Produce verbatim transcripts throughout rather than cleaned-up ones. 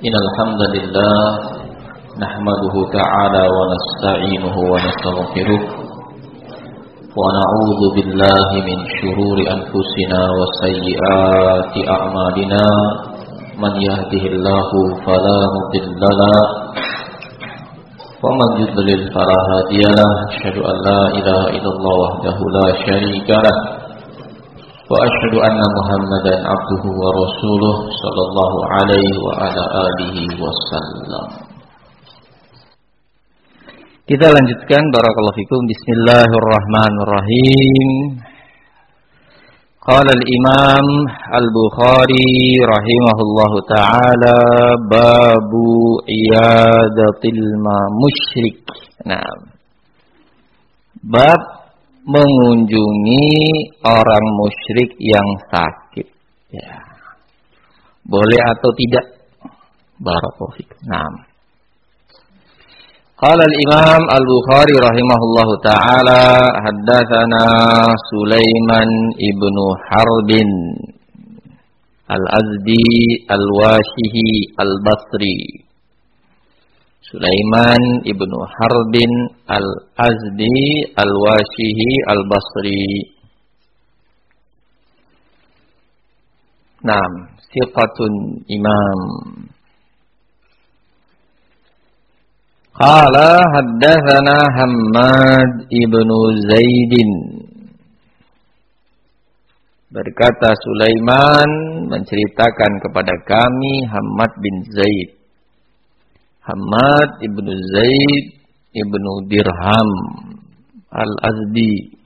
Innal hamdalillah nahmaduhu ta'ala wa nasta'inuhu wa nastaghfiruh wa na'udzu billahi min shururi anfusina wa sayyiati a'malina man yahdihillahu fala mudilla lahu wa man yudlil fala hadiya lahu asyhadu an la ilaha illallah wahdahu la syarika lahu wa asyhadu anna Muhammadan abduhu wa rasuluh sallallahu alaihi wa ala alihi wasallam. Kita lanjutkan, barakallahu fikum. Bismillahirrahmanirrahim. Qala al-Imam Al-Bukhari rahimahullahu taala babu iyadatil musyrik. Nah, bab mengunjungi orang musyrik yang sakit, ya. Boleh atau tidak? Barakallahu fikum. Naam. Qala al-Imam Al-Bukhari rahimahullahu taala haddatsana Sulaiman ibnu Harbin Al-Azdi Al-Washihi Al-Basri. Sulaiman ibnu Harbin Al-Azdi Al-Washihi Al-Basri. Naam, siqatun imam. Qala haddatsana Hammad ibnu Zaidin. Berkata Sulaiman menceritakan kepada kami Hammad bin Zaid. Hammad ibnu Zaid ibnu Dirham Al-Azdi.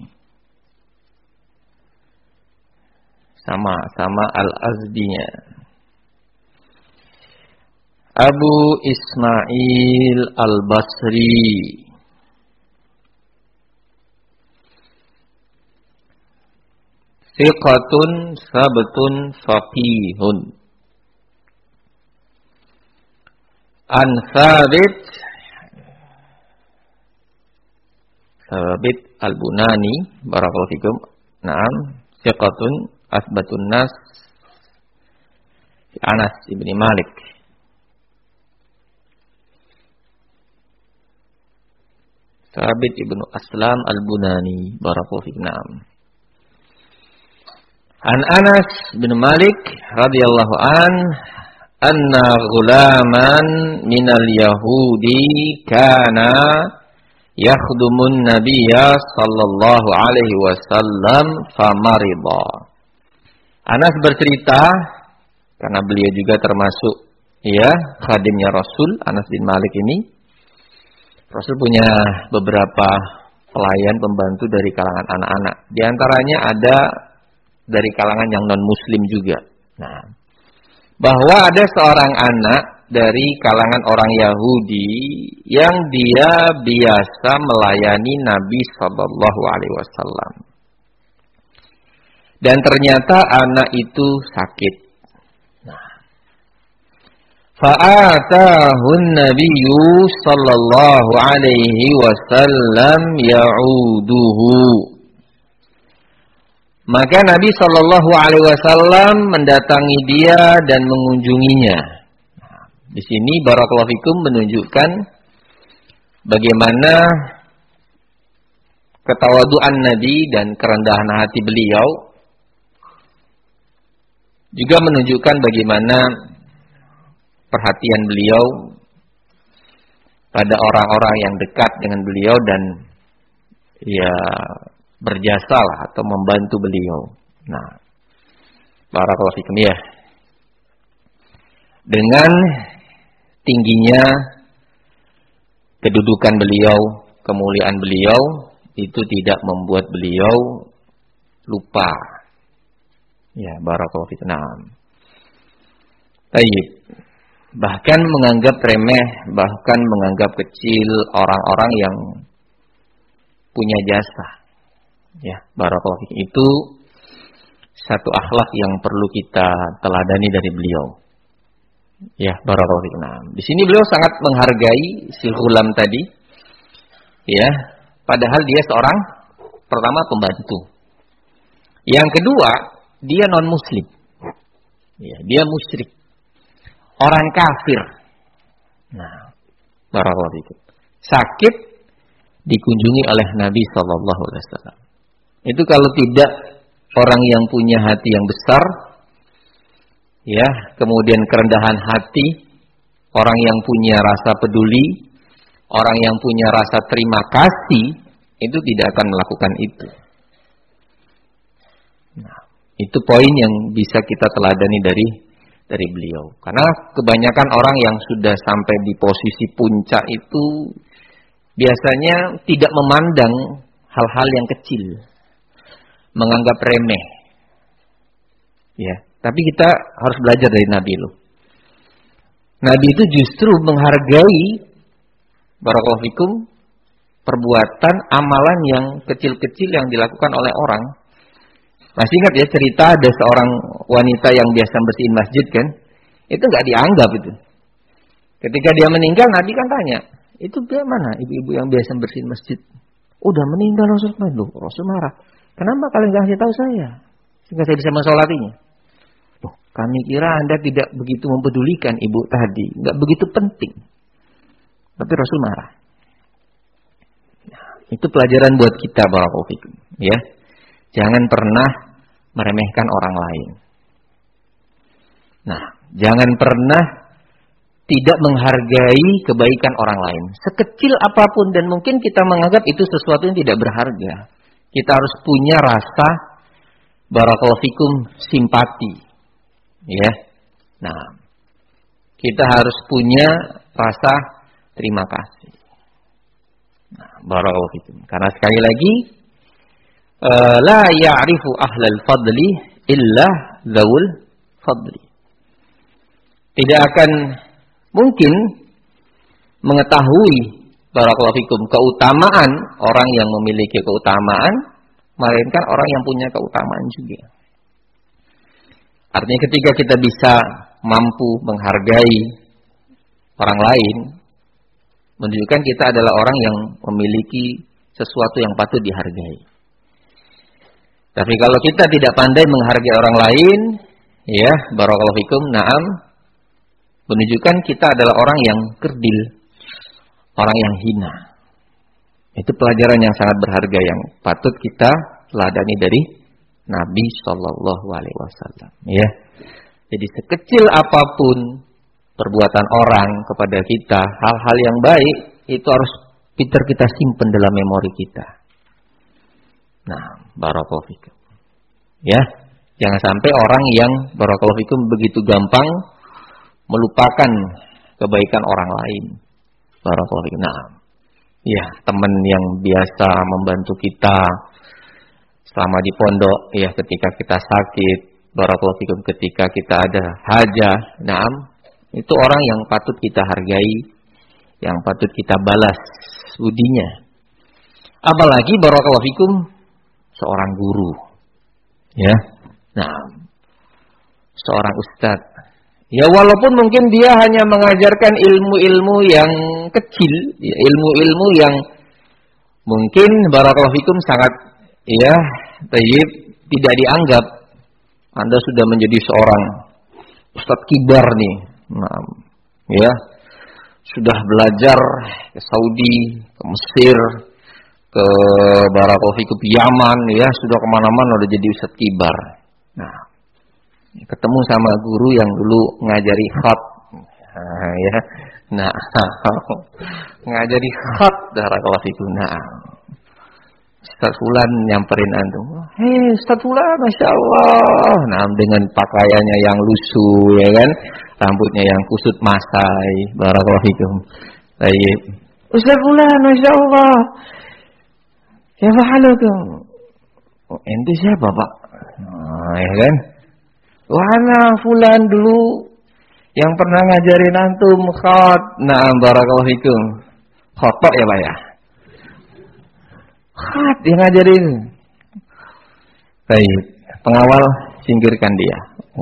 Sama-sama Al-Azdinya. Abu Ismail Al-Basri. Thiqatun sabtun faqihun. An Thabit Thabit Al-Bunani barakallahu fikum. Naam, thiqatun asbatun nas Anas ibni Malik. Thabit ibnu Aslam Al-Bunani barakallahu fikum. Naam. An Anas bin Malik radhiyallahu an anna ghulaman minal yahudi kana yakhdumun nabiyya sallallahu alaihi wasallam famarida. Anas bercerita karena beliau juga termasuk ya khadimnya Rasul. Anas bin Malik ini Rasul punya beberapa pelayan pembantu dari kalangan anak-anak. Di antaranya ada dari kalangan yang non-muslim juga. Nah, bahwa ada seorang anak dari kalangan orang Yahudi yang dia biasa melayani Nabi sallallahu alaihi wasallam. Dan ternyata anak itu sakit. Fa'atahun nabiyyu sallallahu alaihi wasallam ya'uduhu. Maka Nabi sallallahu alaihi wasallam mendatangi dia dan mengunjunginya. Di sini barakallahu fikum menunjukkan bagaimana ketawaduan Nabi dan kerendahan hati beliau. Juga menunjukkan bagaimana perhatian beliau pada orang-orang yang dekat dengan beliau dan ya berjasalah atau membantu beliau. Nah, barakallahu fikum ya. Dengan tingginya kedudukan beliau, kemuliaan beliau itu tidak membuat beliau lupa. Ya, barakallahu fikum. Nah. Baik. Bahkan menganggap remeh, bahkan menganggap kecil orang-orang yang punya jasa. Ya, barakallahu fikum. Itu satu akhlak yang perlu kita teladani dari beliau. Ya, barakallahu fikum. Nah, di sini beliau sangat menghargai si ghulam tadi. Ya, padahal dia seorang pertama pembantu. Yang kedua, dia non muslim. Ya, dia musyrik. orang kafir. Nah, barakallahu fikum. Sakit dikunjungi oleh Nabi sallallahu alaihi wasallam. Itu kalau tidak orang yang punya hati yang besar, ya, kemudian kerendahan hati, orang yang punya rasa peduli, orang yang punya rasa terima kasih, itu tidak akan melakukan itu. Nah, itu poin yang bisa kita teladani dari dari beliau. Karena kebanyakan orang yang sudah sampai di posisi puncak itu biasanya tidak memandang hal-hal yang kecil, menganggap remeh. Ya, tapi kita harus belajar dari Nabi loh. Nabi itu justru menghargai barakallahu fikum perbuatan amalan yang kecil-kecil yang dilakukan oleh orang. Masih ingat ya cerita ada seorang wanita yang biasa bersihin masjid kan? Itu nggak dianggap itu. Ketika dia meninggal, Nabi kan tanya, itu bagaimana ibu-ibu yang biasa bersihin masjid? Udah meninggal Rasul marah. Rasul marah. Kenapa kalian nggak kasih tahu saya? Sehingga saya bisa mensolatinya. Loh, kami kira Anda tidak begitu mempedulikan ibu tadi, nggak begitu penting. Tapi Rasul marah. Nah, itu pelajaran buat kita barakallahu fikum, ya. Jangan pernah meremehkan orang lain. Nah, jangan pernah tidak menghargai kebaikan orang lain. Sekecil apapun dan mungkin kita menganggap itu sesuatu yang tidak berharga. Kita harus punya rasa barakallahu fikum simpati. Ya. Nah, kita harus punya rasa terima kasih. Nah, barakallahu fikum. Karena sekali lagi uh, la ya'rifu ahlal fadli illa dzawul fadli. Tidak akan mungkin mengetahui barakallahu fikum keutamaan orang yang memiliki keutamaan melainkan orang yang punya keutamaan juga. Artinya ketika kita bisa mampu menghargai orang lain, menunjukkan kita adalah orang yang memiliki sesuatu yang patut dihargai. Tapi kalau kita tidak pandai menghargai orang lain, ya, barakallahu fikum, na'am, menunjukkan kita adalah orang yang kerdil, orang yang hina. Itu pelajaran yang sangat berharga yang patut kita teladani dari Nabi Shallallahu Alaihi Wasallam. Ya, jadi sekecil apapun perbuatan orang kepada kita, hal-hal yang baik itu harus pintar kita simpan dalam memori kita. Nah, barakallahu fikum. Ya, jangan sampai orang yang barakallahu fikum begitu gampang melupakan kebaikan orang lain. Barakallahu fikum. Nah, ya, teman yang biasa membantu kita selama di pondok, ya, ketika kita sakit, barakallahu fikum, ketika kita ada hajah, naam, itu orang yang patut kita hargai, yang patut kita balas budinya. Apalagi barakallahu fikum seorang guru, ya, nah, seorang ustadz. Ya, walaupun mungkin dia hanya mengajarkan ilmu-ilmu yang kecil, ya, ilmu-ilmu yang mungkin barakallahu fikum sangat, ya, tayyib, tidak dianggap. Anda sudah menjadi seorang ustadz kibar nih, nah, ya, sudah belajar ke Saudi, ke Mesir, ke barakallahu fikum Yaman, ya, sudah kemana-mana udah jadi ustadz kibar. Nah, ketemu sama guru yang dulu ngajari khat, nah, ya, nah, ngajari khat barakallahu fikum. Nah, Ustaz Fulan nyamperin antum, hei Ustaz Fulan, masya Allah, nah, dengan pakaiannya yang lusuh, ya kan, rambutnya yang kusut masai, barakallahu fikum. Baik, Ustaz Fulan, masya Allah, ya fahalukum. Oh, ente siapa Pak? Nah, ya kan, wahana Fulan dulu yang pernah ngajarin antum khat, nah, barakallahu fikum. Khotok ya Pak ya? Khat yang ngajarin. Baik, pengawal singkirkan dia.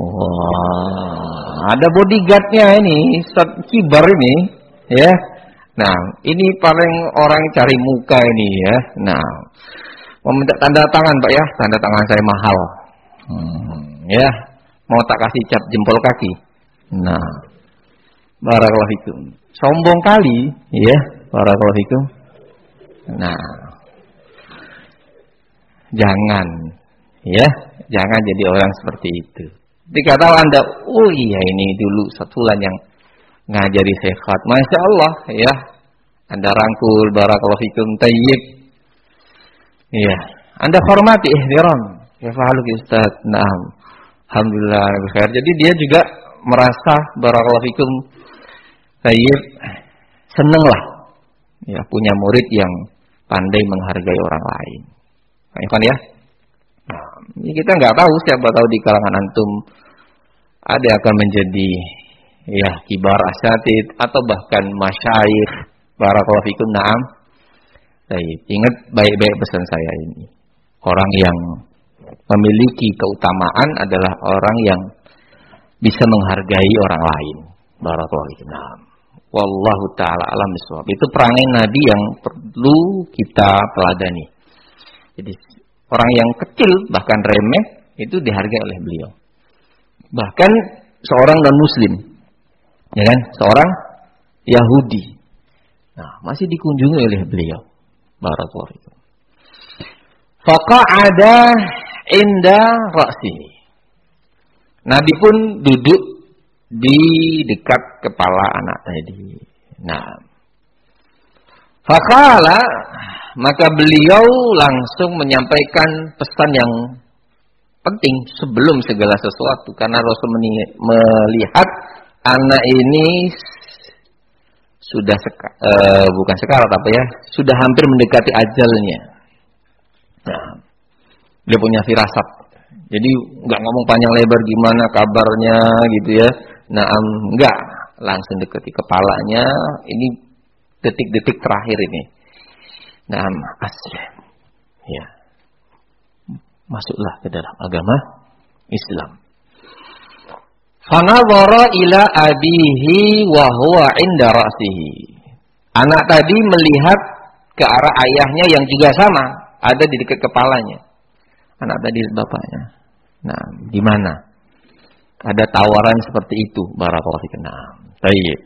Wah, ada bodyguardnya ini, Ustaz kibar ini, ya. Nah, ini paling orang cari muka ini, ya. Nah, meminta tanda tangan Pak ya, tanda tangan saya mahal. Hmm, ya, mau tak kasih cap jempol kaki. Nah, Barakallahu fikum. Sombong kali, ya. Barakallahu fikum. Nah, jangan, ya, jangan jadi orang seperti itu. Jika tahu Anda, oh iya ini dulu satulan yang ngajari sehat, masya Allah, ya, Anda rangkul, barakallahu fikum, tayyib, ya, Anda hormati, ihtiram, ya fa'aluk Ustaz, naam, alhamdulillah, khair. Jadi dia juga merasa barakallahu fikum, tayyib, seneng lah, ya, punya murid yang pandai menghargai orang lain. Kan ya? Nah, kita nggak tahu, siapa tahu di kalangan antum ada yang akan menjadi ya kibar asatid atau bahkan masyayikh. Barakallahu fikum. Naam. Baik, ingat baik-baik pesan saya ini. Orang yang memiliki keutamaan adalah orang yang bisa menghargai orang lain. Barakallahu fikum. Naam. Wallahu taala alam bisawab. Itu perangai Nabi yang perlu kita teladani. Jadi orang yang kecil bahkan remeh itu dihargai oleh beliau. Bahkan seorang non muslim, ya kan, seorang Yahudi, nah masih dikunjungi oleh beliau. Barakallahu fikum. Faqa'ada inda ra'sihi. Nabi pun duduk di dekat kepala anak tadi. Nah, faqala, maka beliau langsung menyampaikan pesan yang penting sebelum segala sesuatu, karena Rasul melihat anak ini sudah seka, uh, bukan sekarat apa ya, sudah hampir mendekati ajalnya. Nah, dia punya firasat. Jadi nggak ngomong panjang lebar gimana kabarnya gitu ya. Nah, enggak, langsung dekati kepalanya. Ini detik-detik terakhir ini. Nah, asli. Ya. Masuklah ke dalam agama Islam. Fanadhara ila abihi wa huwa inda ra'sihi. Anak tadi melihat ke arah ayahnya yang juga sama, ada di dekat kepalanya. Anak tadi bapaknya. Nah, di mana? Ada tawaran seperti itu, barakallahu fikum. Baik.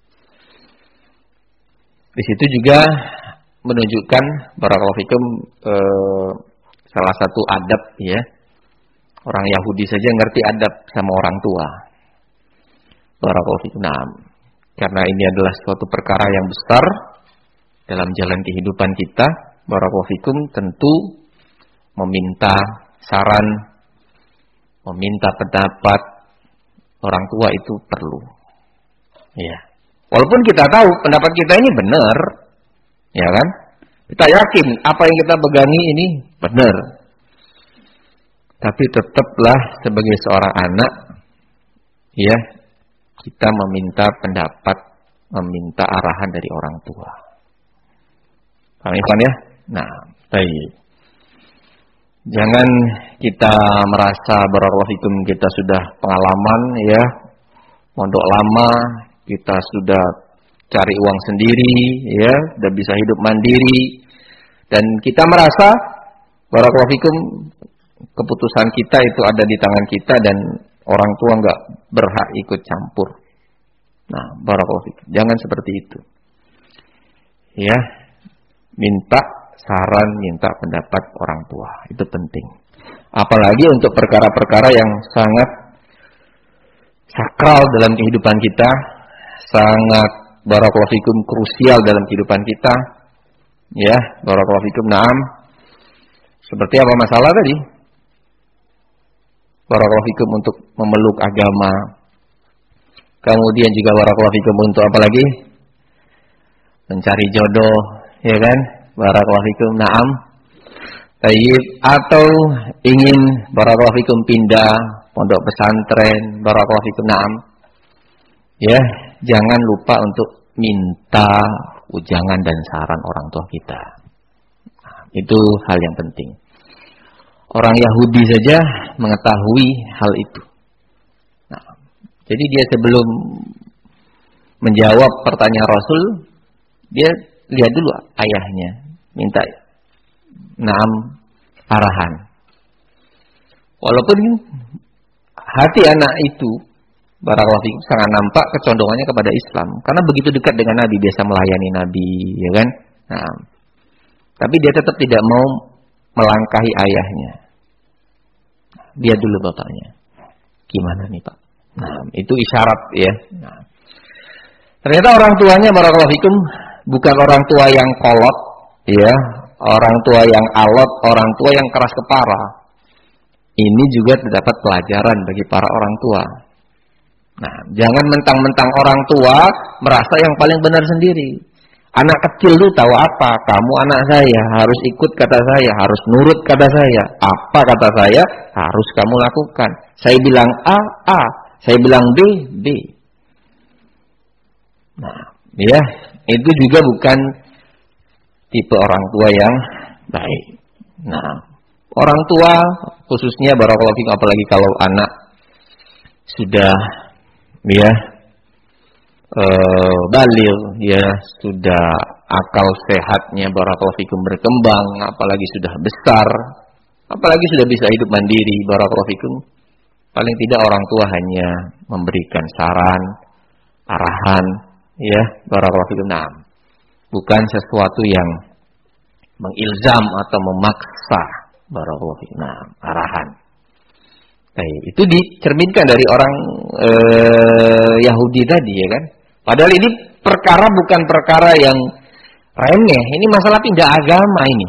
Di situ juga menunjukkan barakallahu fikum eh, salah satu adab ya. Orang Yahudi saja ngerti adab sama orang tua. Barakallahu fikum. Karena ini adalah suatu perkara yang besar dalam jalan kehidupan kita, barakallahu fikum, tentu meminta saran, meminta pendapat orang tua itu perlu. Ya. Walaupun kita tahu pendapat kita ini benar, ya kan? Kita yakin apa yang kita pegangi ini benar. Tapi tetaplah sebagai seorang anak, ya, kita meminta pendapat, meminta arahan dari orang tua. Paham ya? Nah, baik. Jangan kita merasa barakallahu fikum kita sudah pengalaman ya, mondok lama, kita sudah cari uang sendiri ya, sudah bisa hidup mandiri, dan kita merasa barakallahu fikum keputusan kita itu ada di tangan kita dan orang tua enggak berhak ikut campur. Nah, barakallahu fikum, jangan seperti itu. Ya, minta saran, minta pendapat orang tua, itu penting. Apalagi untuk perkara-perkara yang sangat sakral dalam kehidupan kita, sangat barakallahu fikum krusial dalam kehidupan kita. Ya, barakallahu fikum. Naam. Seperti apa masalah tadi? Barakallahu fikum untuk memeluk agama. Kemudian juga barakallahu fikum untuk apa lagi? Mencari jodoh, ya kan? Barakallahu fikum. Naam. Tayyib, atau ingin barakallahu fikum pindah pondok pesantren, barakallahu fikum. Naam. Ya, jangan lupa untuk minta ujangan dan saran orang tua kita. Nah, itu hal yang penting. Orang Yahudi saja mengetahui hal itu. Nah, jadi dia sebelum menjawab pertanyaan Rasul, dia lihat dulu ayahnya, minta naam arahan. Walaupun hati anak itu barakallahu fikum sangat nampak kecondongannya kepada Islam karena begitu dekat dengan Nabi, biasa melayani Nabi, ya kan? Nah, tapi dia tetap tidak mau melangkahi ayahnya. Dia dulu bapaknya. Gimana nih, Pak? Nah, itu isyarat ya. Nah, ternyata orang tuanya barakallahu fikum bukan orang tua yang kolot, ya, orang tua yang alot, orang tua yang keras kepala. Ini juga terdapat pelajaran bagi para orang tua. Nah, jangan mentang-mentang orang tua merasa yang paling benar sendiri. Anak kecil itu tahu apa? Kamu anak saya, harus ikut kata saya, harus nurut kata saya. Apa kata saya, harus kamu lakukan. Saya bilang A, A. Saya bilang B, B. Nah, ya, itu juga bukan tipe orang tua yang baik. Nah, orang tua khususnya barakallahu fikum, apalagi kalau anak sudah ya e, baligh, ya sudah akal sehatnya barakallahu fikum berkembang, apalagi sudah besar, apalagi sudah bisa hidup mandiri barakallahu fikum, paling tidak orang tua hanya memberikan saran, arahan, ya barakallahu fikum. Nah, bukan sesuatu yang mengilzam atau memaksa barakallahu fikum. Nah, arahan. Nah, itu dicerminkan dari orang e, Yahudi tadi, ya kan? Padahal ini perkara bukan perkara yang remeh. Ini masalah pindah agama ini.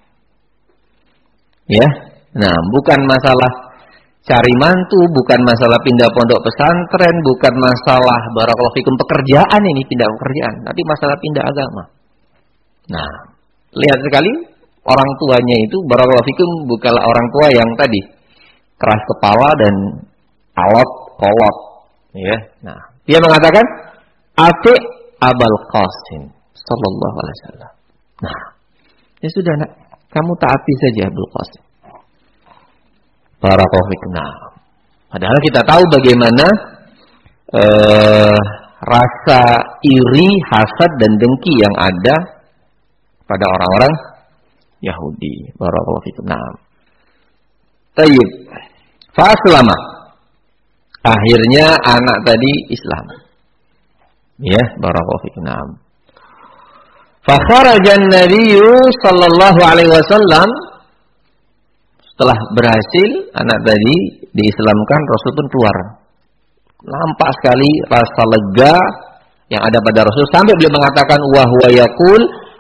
Ya. Nah, bukan masalah cari mantu, bukan masalah pindah pondok pesantren, bukan masalah barakallahu fikum pekerjaan ini, pindah pekerjaan, tapi masalah pindah agama. Nah, lihat sekali orang tuanya itu barakallahu fikum bukanlah orang tua yang tadi keras kepala dan alot kolot, ya. Nah, dia mengatakan Ati Abul Qasim sallallahu alaihi wasallam. Nah, ya sudah nak, kamu taati saja Abul Qasim. Barakallahu fikum. Nah, padahal kita tahu bagaimana eh, rasa iri, hasad dan dengki yang ada pada orang-orang Yahudi. Barakallahu fikum. Nah, tayyib. Fa'aslama. Akhirnya anak tadi Islam. Ya, barakallahu fikum. Nah. Fa kharaja an-nabiy sallallahu alaihi wasallam. Setelah berhasil anak tadi diislamkan, Rasul pun keluar. Nampak sekali rasa lega yang ada pada Rasul sampai beliau mengatakan wa huwa yaqul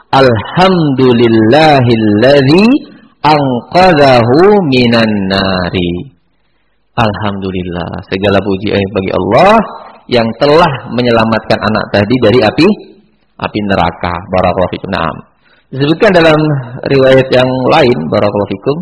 alhamdulillahilladzi anqadhahu minan nari. Alhamdulillah, segala puji bagi Allah yang telah menyelamatkan anak tadi dari api api neraka. Barakallahu fikum. Naam. Disebutkan dalam riwayat yang lain barakallahu fikum,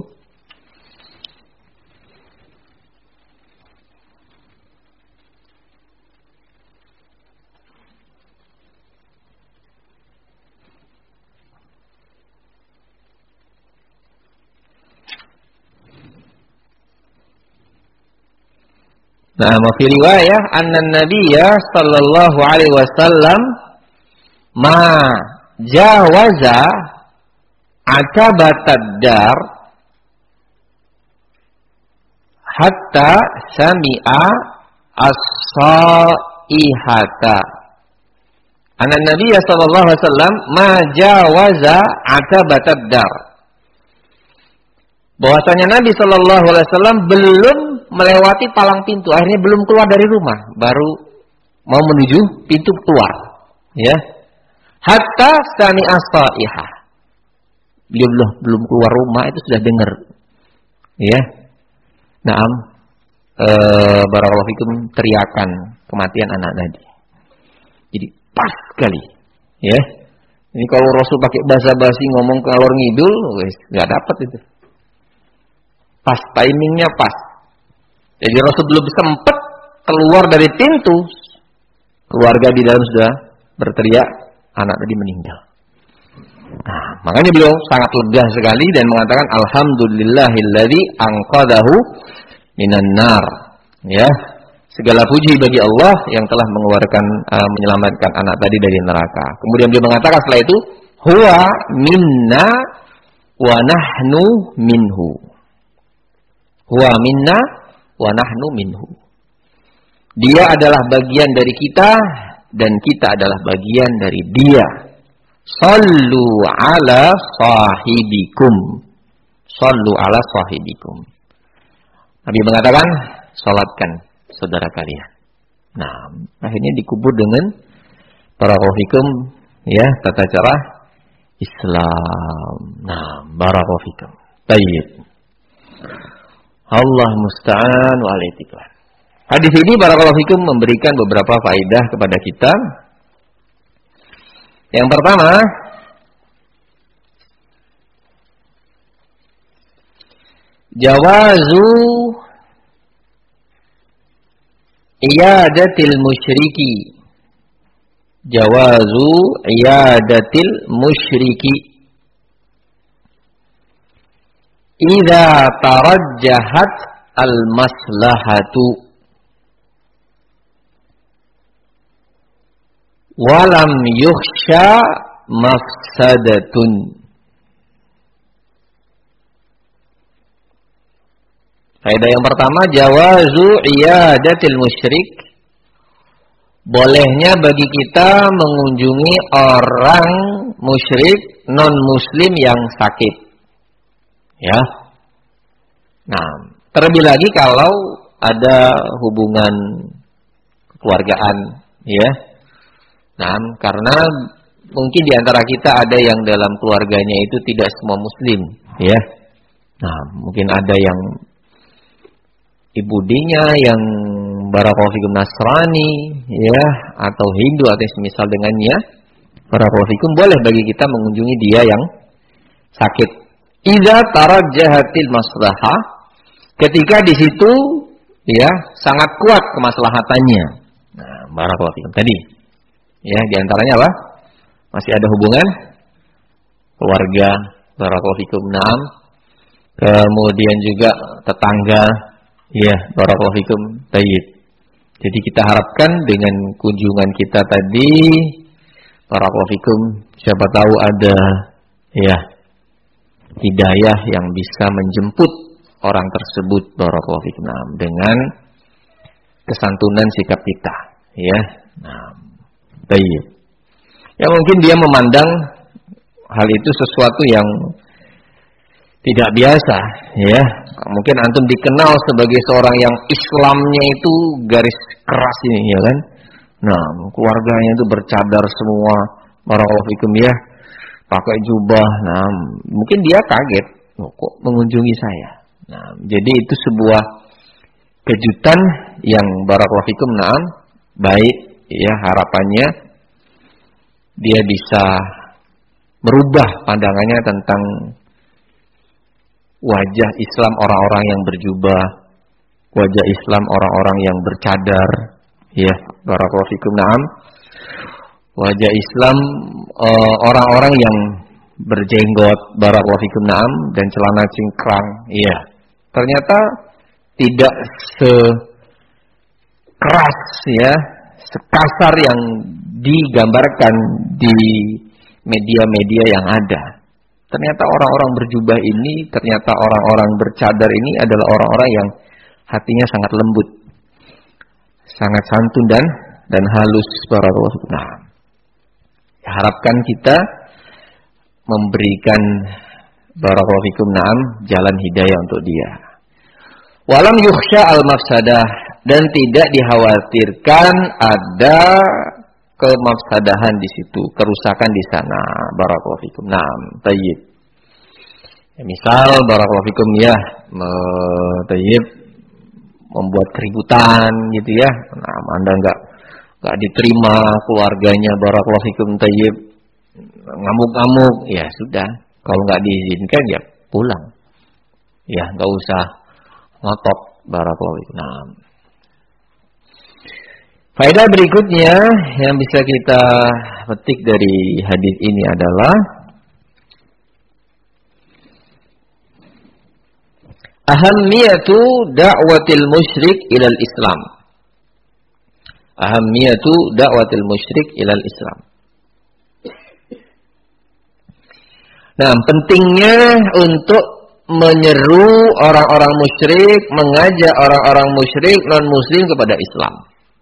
nah, fi riwayah anna nabiyya sallallahu alaihi wasallam ma jawaza atabatad dar hatta sami'a as-saihata. Anna nabiyya sallallahu alaihi wasallam ma jawaza atabatad dar. Bahwasanya Nabi sallallahu alaihi wasallam belum melewati palang pintu, akhirnya belum keluar dari rumah, baru mau menuju pintu keluar, ya. Hatta sami'a as-saihah. Beliau belum belum keluar rumah itu sudah dengar, ya. Naam, e, barakallahu fikum, teriakan kematian anak tadi. Jadi pas sekali, ya. Ini kalau Rasul pakai basa-basi ngomong ngalor ngidul, wes nggak dapat itu. Pas, timingnya pas. Jadi Rasul belum sempat keluar dari pintu, keluarga di dalam sudah berteriak, anak tadi meninggal. Nah, makanya beliau sangat lega sekali dan mengatakan alhamdulillahilladzi anqadhahu minan nar. Ya, segala puji bagi Allah yang telah mengeluarkan uh, menyelamatkan anak tadi dari neraka. Kemudian beliau mengatakan setelah itu, huwa minna wa nahnu minhu. Huwa minna wa nahnu minhu. Dia adalah bagian dari kita dan kita adalah bagian dari dia. Sallu ala sahibikum. Sallu ala sahibikum. Nabi mengatakan, salatkan saudara kalian. Nah, akhirnya dikubur dengan barakallahu ya, tata cara Islam. Nah, barakallahu fikum. Baik. Allah musta'an wa alaihi. Hadis ini barakallahu fikum memberikan beberapa faedah kepada kita. Yang pertama, jawazu iyadatil musyriki. Jawazu iyadatil musyriki idza tarajjahat al-maslahatu walam yukhsha mafsadatun. Faedah yang pertama, jawazu iyadatil musyrik. Bolehnya bagi kita mengunjungi orang musyrik non muslim yang sakit. Ya. Nah, terlebih lagi kalau ada hubungan kekeluargaan, ya. Nah, karena mungkin di antara kita ada yang dalam keluarganya itu tidak semua muslim, ya. Nah, mungkin ada yang ibudinya yang barakallahu fikum Nasrani, ya, atau Hindu atau semisal dengannya. Barakallahu fikum, boleh bagi kita mengunjungi dia yang sakit. Idza tarajjahatil maslahah, ketika di situ ya sangat kuat kemaslahatannya. Nah, barakallahu fikum tadi. Ya, di antaranya apa? Masih ada hubungan keluarga, barakallahu fikum. Naam. Kemudian juga tetangga, ya, barakallahu fikum. Baik. Jadi kita harapkan dengan kunjungan kita tadi, barakallahu fikum, siapa tahu ada ya hidayah yang bisa menjemput orang tersebut, barakallahu fikum, naam, dengan kesantunan sikap kita, ya. Nah, baik. Ya mungkin dia memandang hal itu sesuatu yang tidak biasa, ya. Mungkin antum dikenal sebagai seorang yang Islamnya itu garis keras ini, ya kan? Nah, keluarganya itu bercadar semua, barakallahu fikum, ya, pakai jubah. Nah, mungkin dia kaget, oh, kok mengunjungi saya. Nah, jadi itu sebuah kejutan yang barakallahu fikum, naam, baik, ya, harapannya dia bisa merubah pandangannya tentang wajah Islam orang-orang yang berjubah, wajah Islam orang-orang yang bercadar, ya, barakallahu fikum, naam, wajah Islam uh, orang-orang yang berjenggot, barakallahu fikum, naam, dan celana cingkrang, iya. Ternyata tidak sekeras, ya, sekasar yang digambarkan di media-media yang ada. Ternyata orang-orang berjubah ini, ternyata orang-orang bercadar ini adalah orang-orang yang hatinya sangat lembut, sangat santun dan dan halus, barakallahu fikum. Nah, harapkan kita memberikan barakallahu fikum, naam, jalan hidayah untuk dia. Walam yukhsha al-mafsadah, dan tidak dikhawatirkan ada kemafsadahan di situ, kerusakan di sana, barakallahu fikum. Naam, tayyib. Ya, misal barakallahu fikum, ya, tayyib, membuat keributan gitu, ya. Nah, Anda enggak enggak diterima keluarganya, barakallahu fikum, tayyib, ngamuk-ngamuk, ya sudah. Kalau enggak diizinkan, ya pulang. Ya, enggak usah ngotot, barakallahu fikum. Naam. Faedah berikutnya yang bisa kita petik dari hadis ini adalah ahammiyatu da'watil musyrik ilal Islam. Ahammiyatu da'watil musyrik ilal Islam. Nah, pentingnya untuk menyeru orang-orang musyrik, mengajak orang-orang musyrik non-muslim kepada Islam.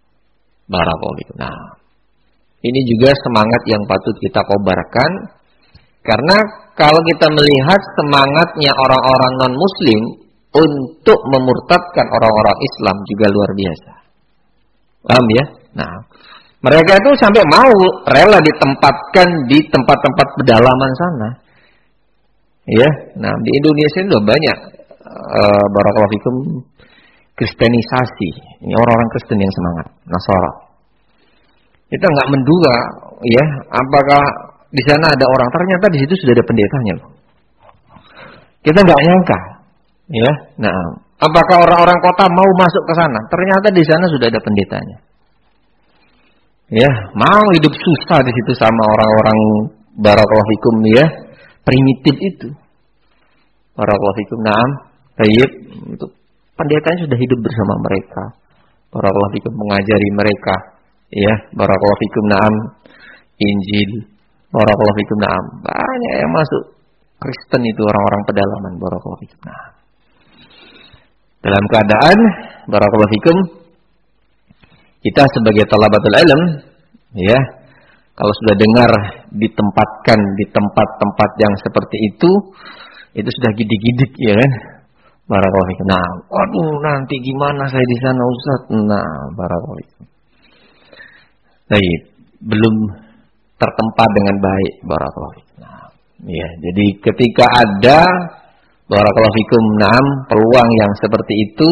Barakallahu fikum. Nah, ini juga semangat yang patut kita kobarkan, karena kalau kita melihat semangatnya orang-orang non-muslim untuk memurtadkan orang-orang Islam juga luar biasa. Paham ya? Nah, mereka itu sampai mau rela ditempatkan di tempat-tempat pedalaman sana. Ya, nah di Indonesia itu banyak uh, barakallahu fikum kristenisasi. Ini orang-orang Kristen yang semangat, Nasara. Kita nggak menduga, ya, apakah di sana ada orang, ternyata di situ sudah ada pendetanya loh. Kita nggak nyangka, ya. Nah, apakah orang-orang kota mau masuk ke sana? Ternyata di sana sudah ada pendetanya. Ya, mau hidup susah di situ sama orang-orang barakallahu fikum, ya, primitif itu. Barakallahu fikum, naam, tayyib, itu pendetanya sudah hidup bersama mereka. Barakallahu fikum, mengajari mereka, ya, barakallahu fikum, naam, Injil, barakallahu fikum, naam. Banyak yang masuk Kristen itu orang-orang pedalaman, barakallahu fikum, naam. Dalam keadaan barakallahu fikum, kita sebagai talabatul ilm, ya, kalau sudah dengar ditempatkan di tempat-tempat yang seperti itu, itu sudah gidik-gidik, ya kan? Barakallahu fikum. Nah, waduh, nanti gimana saya di sana, Ustaz? Nah, barakallahu fikum. Baik, belum tertempa dengan baik, barakallahu fikum. Nah, ya, jadi ketika ada barakallahu fikum, naam, peluang yang seperti itu,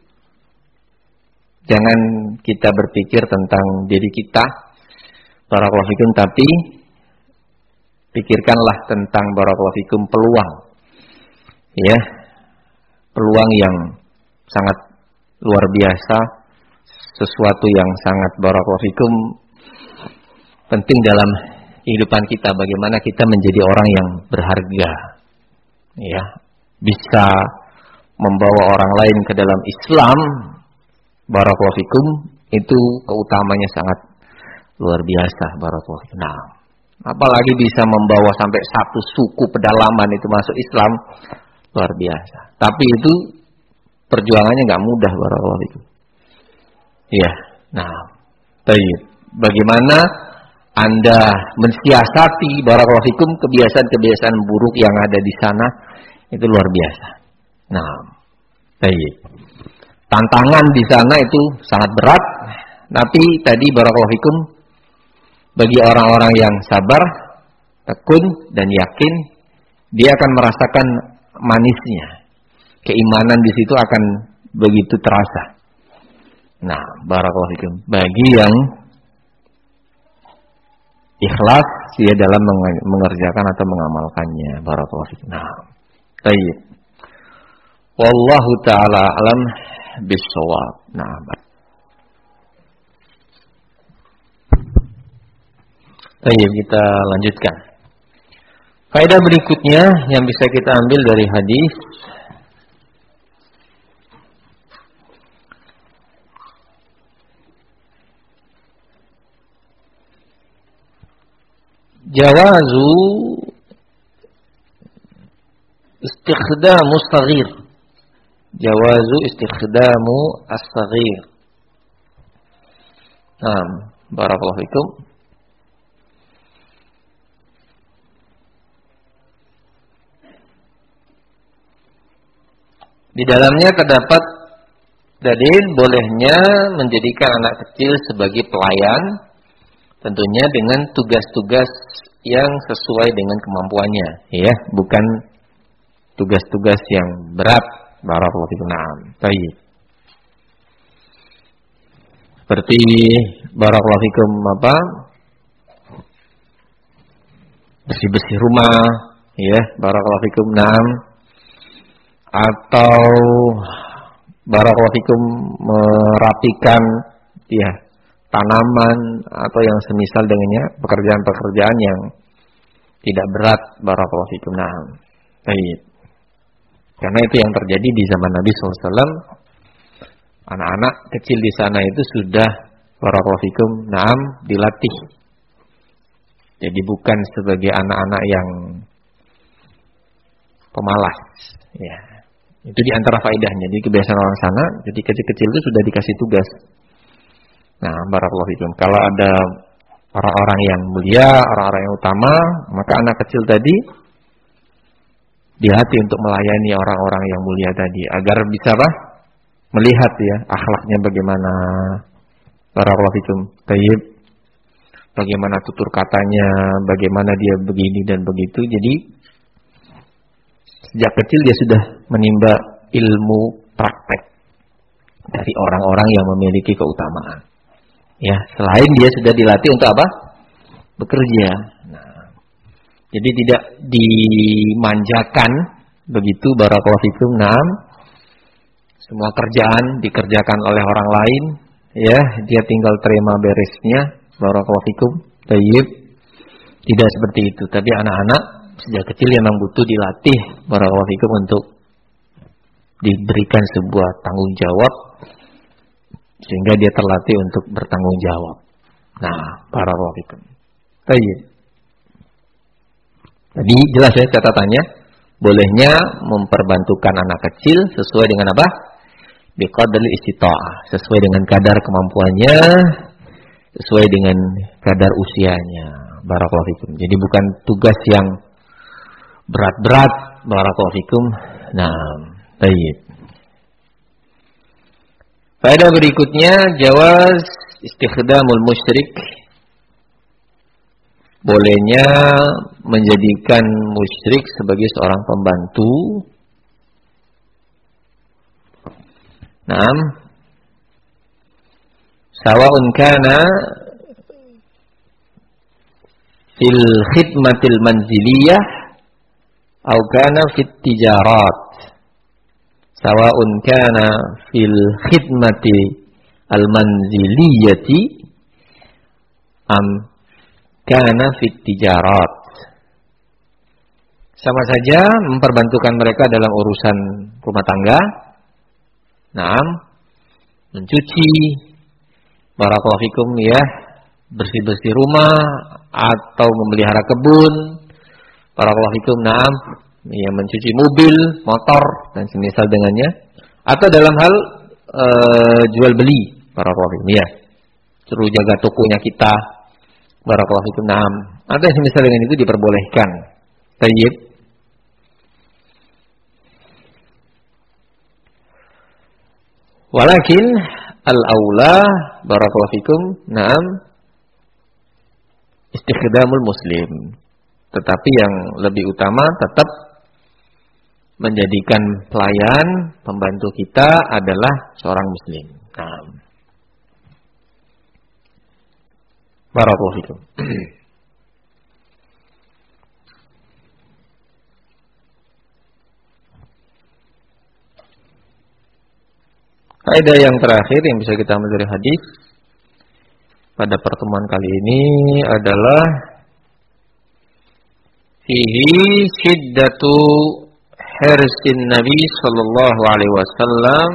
jangan kita berpikir tentang diri kita, barakallahu fikum, tapi pikirkanlah tentang barakallahu fikum peluang, ya, peluang yang sangat luar biasa, sesuatu yang sangat barakallahu fikum penting dalam kehidupan kita. Bagaimana kita menjadi orang yang berharga, ya, bisa membawa orang lain ke dalam Islam. Barakallahu fikum, itu keutamanya sangat luar biasa, barakallahu fikum. Nah, apalagi bisa membawa sampai satu suku pedalaman itu masuk Islam, luar biasa. Tapi itu perjuangannya nggak mudah, barakallahu fikum. Iya. Nah, baik. Bagaimana Anda mensiasati barakallahu fikum kebiasaan-kebiasaan buruk yang ada di sana, itu luar biasa. Nah, baik. Tantangan di sana itu sangat berat, tapi tadi barakallahu fikum, bagi orang-orang yang sabar, tekun dan yakin, dia akan merasakan manisnya. Keimanan di situ akan begitu terasa. Nah, barakallahu fikum, bagi yang ikhlas dia dalam mengerjakan atau mengamalkannya, barakallahu fikum. Nah, baik. Wallahu taala alam bisawab. Nah, baik, kita lanjutkan. Faedah berikutnya yang bisa kita ambil dari hadis, jawazu istikhdamu as-saghir. Jawazu istikhdamu as-saghir. Nah, barakallahu fikum. Di dalamnya terdapat dalil bolehnya menjadikan anak kecil sebagai pelayan, tentunya dengan tugas-tugas yang sesuai dengan kemampuannya, ya, bukan tugas-tugas yang berat. Barakallahu fikum. Naam. Baik. Seperti barakallahu fikum apa? Bersih-bersih rumah, ya, barakallahu fikum. Naam. Atau barakallahu fikum merapikan, ya, tanaman atau yang semisal dengannya, pekerjaan-pekerjaan yang tidak berat, barakallahu fikum. Naam. Baik. Karena itu yang terjadi di zaman Nabi shallallahu alaihi wasallam. Anak-anak kecil di sana itu sudah barakallahu fikum, naam, dilatih. Jadi bukan sebagai anak-anak yang pemalas, ya. Itu di antara faedahnya. Jadi kebiasaan orang sana, jadi kecil-kecil itu sudah dikasih tugas. Nah, barakallahu fikum. Kalau ada orang-orang yang mulia, orang-orang yang utama, maka anak kecil tadi dilatih untuk melayani orang-orang yang mulia tadi agar bisa apa? Melihat ya akhlaknya bagaimana. Barakallahu fikum. Tayyib. Bagaimana tutur katanya, bagaimana dia begini dan begitu. Jadi sejak kecil dia sudah menimba ilmu praktek dari orang-orang yang memiliki keutamaan. Ya, selain dia sudah dilatih untuk apa? Bekerja. Nah, jadi tidak dimanjakan begitu barakallahu fikum. Nah, semua kerjaan dikerjakan oleh orang lain, ya, dia tinggal terima beresnya. Barakallahu fikum. Tayyib. Tidak seperti itu, tapi anak-anak sejak kecil memang butuh dilatih barakallahu fikum untuk diberikan sebuah tanggung jawab sehingga dia terlatih untuk bertanggung jawab. Nah, barakallahu fikum. Tayyib. Jadi jelas ya catatannya, bolehnya memperbantukan anak kecil sesuai dengan apa? Biqadril istita'ah, sesuai dengan kadar kemampuannya, sesuai dengan kadar usianya. Barakallahu fikum. Jadi bukan tugas yang berat-berat. Barakallahu fikum. Nah, baik. Faedah berikutnya, jawaz istikhdamul musyrik. Bolehnya menjadikan musyrik sebagai seorang pembantu. Naam. Sawa'un kana fil khidmatil manziliyah atau kana fit tijarat. Sawa'un kana fil khidmati al manziliyati am kana fit tijarat. Sama saja memperbantukan mereka dalam urusan rumah tangga. Naam, mencuci, barakallahu fikum ya, bersih-bersih rumah atau memelihara kebun, barakallahu fikum, naam, ya mencuci mobil, motor dan semisal dengannya, atau dalam hal e, jual beli, barakallahu fikum ya, suruh jaga tokonya kita, barakallahu fikum, naam, atau semisal dengan itu diperbolehkan. Tayyib. Walakin al-aula barakallahu fikum, na'am, istikhdamul muslim. Tetapi yang lebih utama tetap menjadikan pelayan, pembantu kita adalah seorang muslim. Na'am. Barakallahu fikum. Faedah yang terakhir yang bisa kita ambil dari hadis pada pertemuan kali ini adalah fihi shiddatu hirsin Nabi sallallahu alaihi wasallam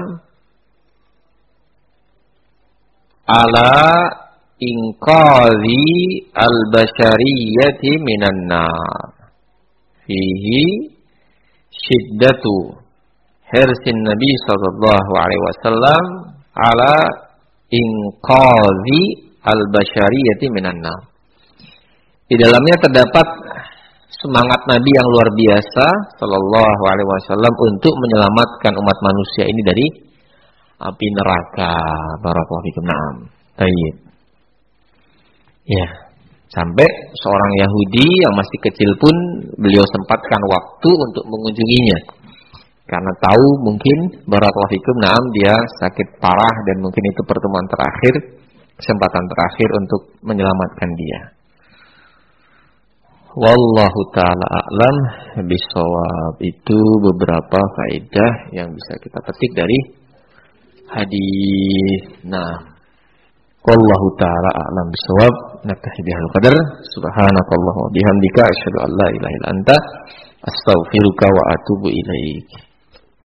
ala inqadhi al-bashariyati minan nar. Fihi shiddatu hirsin Nabi sallallahu alaihi wasallam ala inqadhi al-bashariyati minan nar. Di dalamnya terdapat semangat Nabi yang luar biasa sallallahu alaihi wasallam untuk menyelamatkan umat manusia ini dari api neraka. Barakallahu fikum. Naam. Baik. Ya, sampai seorang Yahudi yang masih kecil pun beliau sempatkan waktu untuk mengunjunginya. Karena tahu mungkin barakallahu fikum, naam, dia sakit parah dan mungkin itu pertemuan terakhir, kesempatan terakhir untuk menyelamatkan dia. Wallahu ta'ala a'lam bishawab. Itu beberapa faedah yang bisa kita petik dari hadis. Nah, wallahu ta'ala a'lam bishawab. Naktafi bihal qadar. Subhanakallah wa bihamdika asyhadu an la ilaha illa anta astaghfiruka wa atubu ilaik.